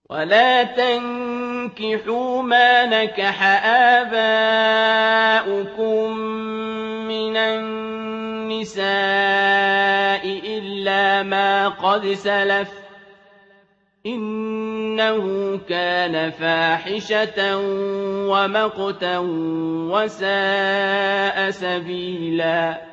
ولا تنكحوا ما نكح آباؤكم من النساء إلا ما قد سلف إنه كان فاحشة ومقتا وساء سبيلا